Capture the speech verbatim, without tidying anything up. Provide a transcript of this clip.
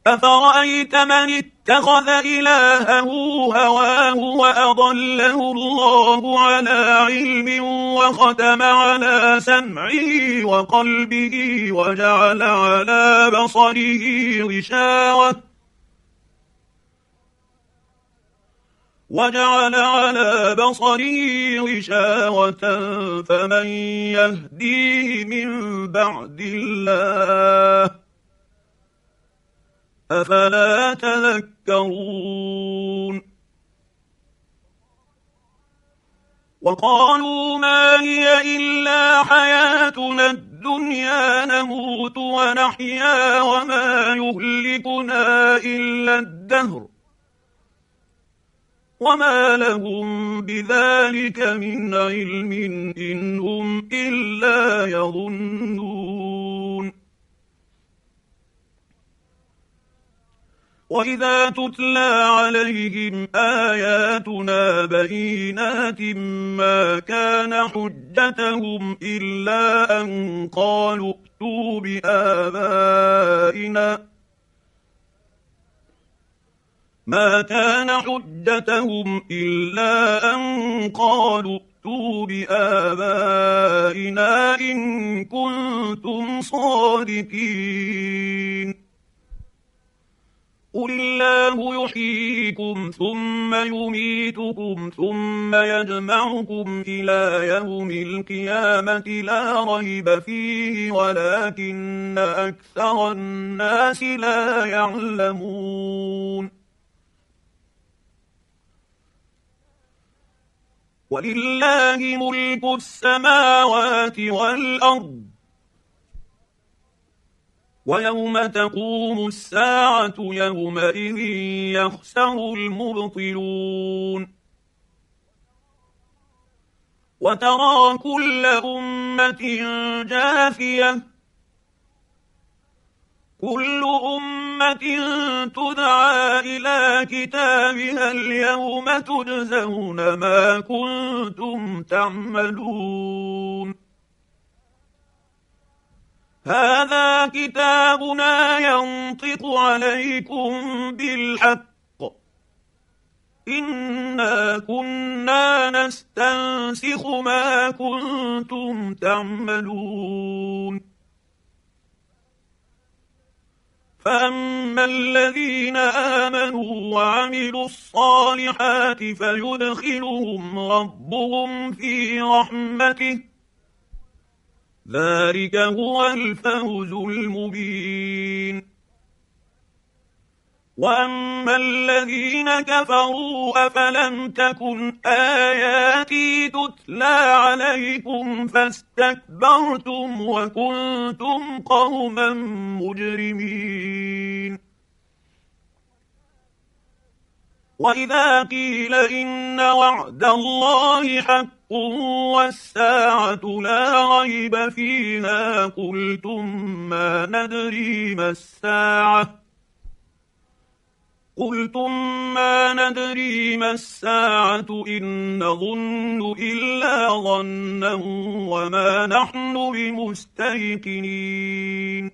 أفرأيت من اتخذ إلهه هواه وأضله الله على علم وختم على سمعه وقلبه وجعل على بصره غشاوة وجعل على بصره غشاوة فمن يهديه من بعد الله أفلا تذكرون. وقالوا ما هي إلا حياتنا الدنيا نموت ونحيا وما يهلكنا إلا الدهر وما لهم بذلك من علم إن هم إلا يظنون. وإذا تتلى عليهم آياتنا بينات ما كان حجتهم إلا أن قالوا ائتوا بآبائنا ما كان حجتهم إلا أن قالوا ائتوا بآبائنا إن كنتم صادقين. قل الله يحييكم ثم يميتكم ثم يجمعكم إلى يوم القيامة لا ريب فيه ولكن أكثر الناس لا يعلمون. ولله ملك السماوات والأرض ويوم تقوم الساعة يومئذ يخسر المبطلون. وترى كل أمة جاثية كل أمة تدعى إلى كتابها اليوم تجزون ما كنتم تعملون. هذا كتابنا ينطق عليكم بالحق إنا كنا نستنسخ ما كنتم تعملون. فأما الذين آمنوا وعملوا الصالحات فيدخلهم ربهم في رحمته ذلك هو الفوز المبين. وأما الذين كفروا أفلم تكن آياتي تتلى عليكم فاستكبرتم وكنتم قوما مجرمين. وإذا قيل إن وعد الله حق والساعة لا ريب فيها قلتم ما ندري ما الساعة قلتم ما ندري ما الساعة إن نظن إلا ظنا وما نحن بمستيقنين.